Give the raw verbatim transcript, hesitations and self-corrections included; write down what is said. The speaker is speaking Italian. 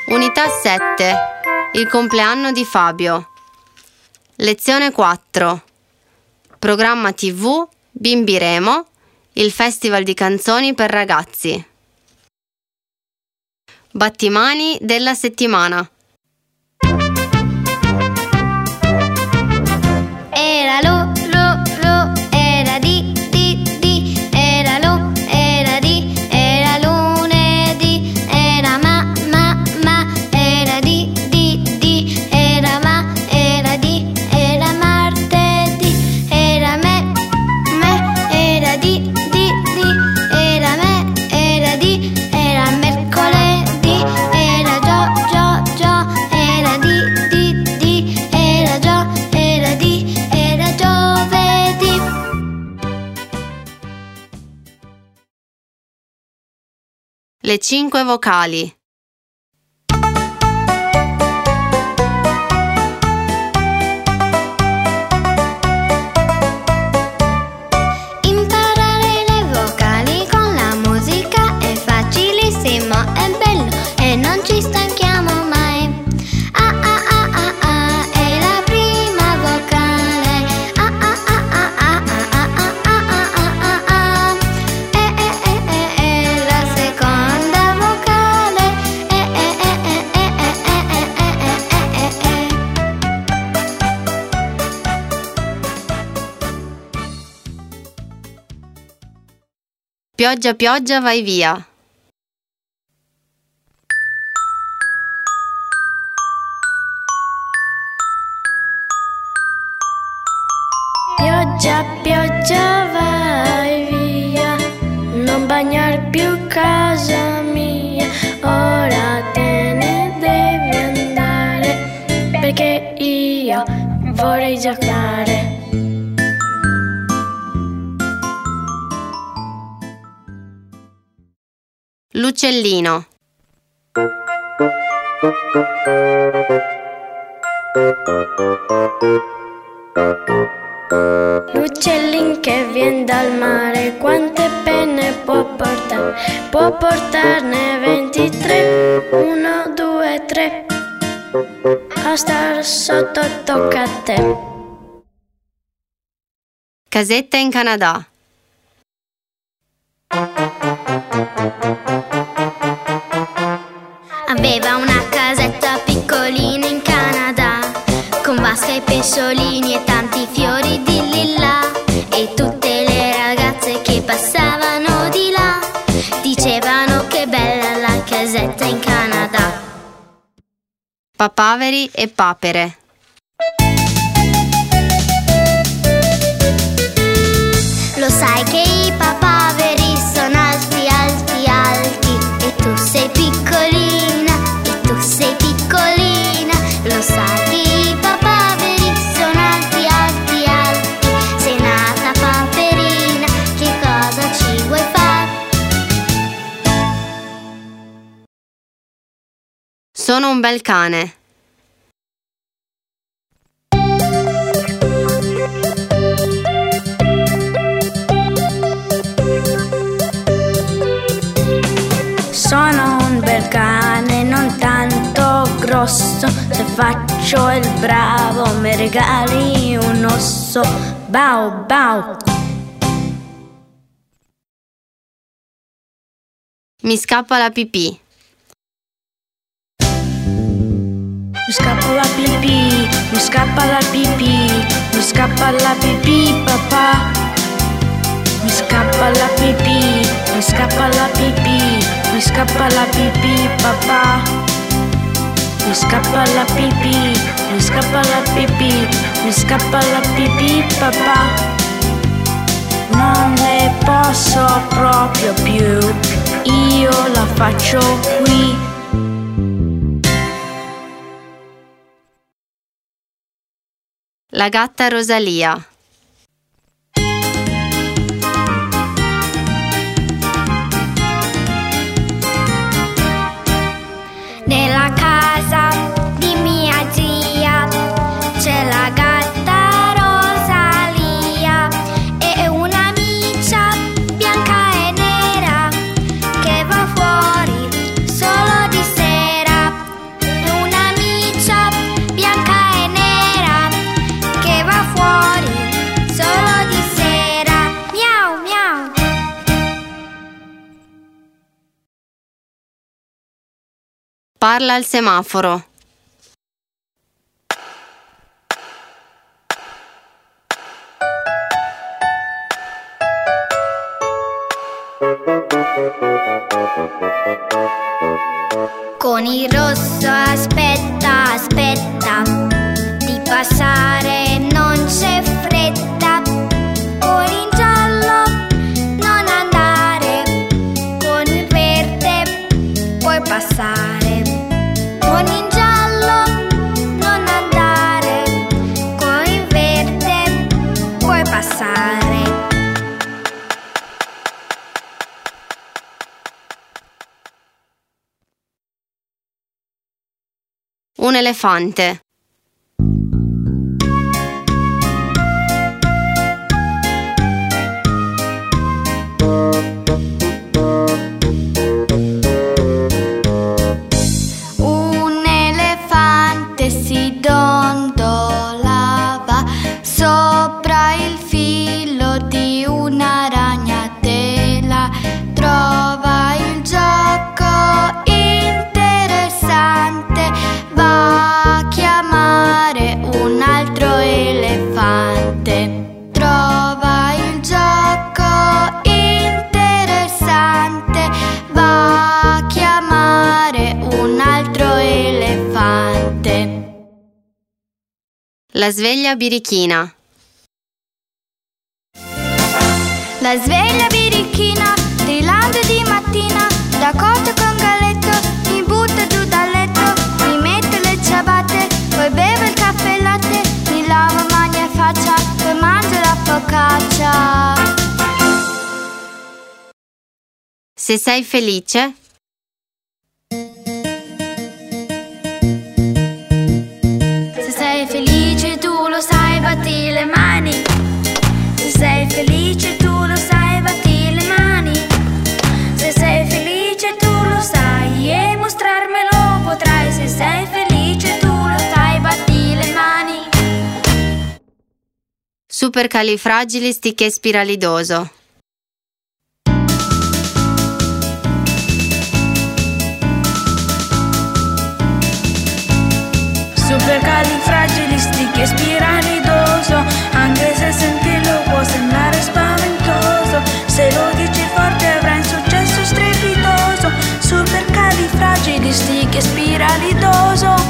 Unità sette. Il compleanno di Fabio. Lezione quattro. Programma tivù Bimbiremo, il festival di canzoni per ragazzi. Battimani della settimana. Era lo, lo, lo, era di, di, di, era lo, era di, era lunedì, era ma, ma, ma, era di, di, di, era ma, era di, era martedì, era me, me, era di, di, di, era me, era di, era mercoledì, era gio, gio, gio, era di, di, di, era gio, era di, era giovedì. Le cinque vocali. Imparare le vocali con la musica è facilissimo, è bello e non ci stanchiamo mai. A, a, a, a, a è la prima vocale. A, a, a, a, a, a, a, a, a, a, a. E, e, e, e, e la seconda vocale. E, e, e, e, e, e, e, e, e, e, e. Pioggia, pioggia, vai via. Pioggia, pioggia, vai via, non bagnar più casa mia, ora te ne devi andare, perché io vorrei giocare. L'uccellino. L'uccellin che vien dal mare, quante penne può portare? Può portarne ventitré, uno, due, tre. A star sotto tocca a te. Casetta in Canada. Aveva una casetta piccolina in Canada, con vasche e pesciolini e tanti fiori di lilla, e tutte le ragazze che passavano di là dicevano che bella la casetta in Canada. Papaveri e papere. Lo sai che i papaveri sono alti, alti, alti, e tu sei piccolina, e tu sei piccolina. Lo sai che i papaveri sono alti, alti, alti, sei nata paperina, che cosa ci vuoi fare? Sono un bel cane. Sono un bel cane, non tanto grosso, se faccio il bravo mi regali un osso. Bau, bau. Mi scappa la pipì. Mi scappa la pipì, mi scappa la pipì, mi scappa la pipì, papà. Mi scappa la pipì, mi scappa la pipì, mi scappa la pipì, papà. Mi scappa la pipì, mi scappa la pipì, mi scappa la pipì, papà. Non ne posso proprio più, io la faccio qui. La gatta Rosalia. Nella casa di mia zia c'è la gatta Rosalia e una miccia bianca e nera che va fuori solo di sera. Parla al semaforo. Con il rosso aspetta, aspetta di passare, non c'è fretta. Con il giallo non andare, con il verde puoi passare. Con il giallo non andare, con il verde puoi passare. Un elefante. Un elefante si dondolava sopra il filo di una ragnatela. Trova il gioco interessante, va a chiamare un altro elefante. Trova il gioco interessante, va a chiamare un altro elefante. La sveglia birichina. La sveglia birichina strillando di mattina, da corto con galletto mi butta giù dal letto, mi mette le ciabatte, poi bevo il caffè e latte, mi lavo mani e faccia, poi mangio la focaccia. Se sei felice, Se sei felice tu lo sai, batti le mani. Se sei felice tu lo sai, batti le mani. Se sei felice tu lo sai e mostrarmelo potrai. Se sei felice tu lo sai, batti le mani. supercalifragilistichespiralidoso. Supercalifragilistichespiralidoso, anche se sentirlo può sembrare spaventoso, se lo dici forte avrai un successo strepitoso. Supercalifragilistichespiralidoso.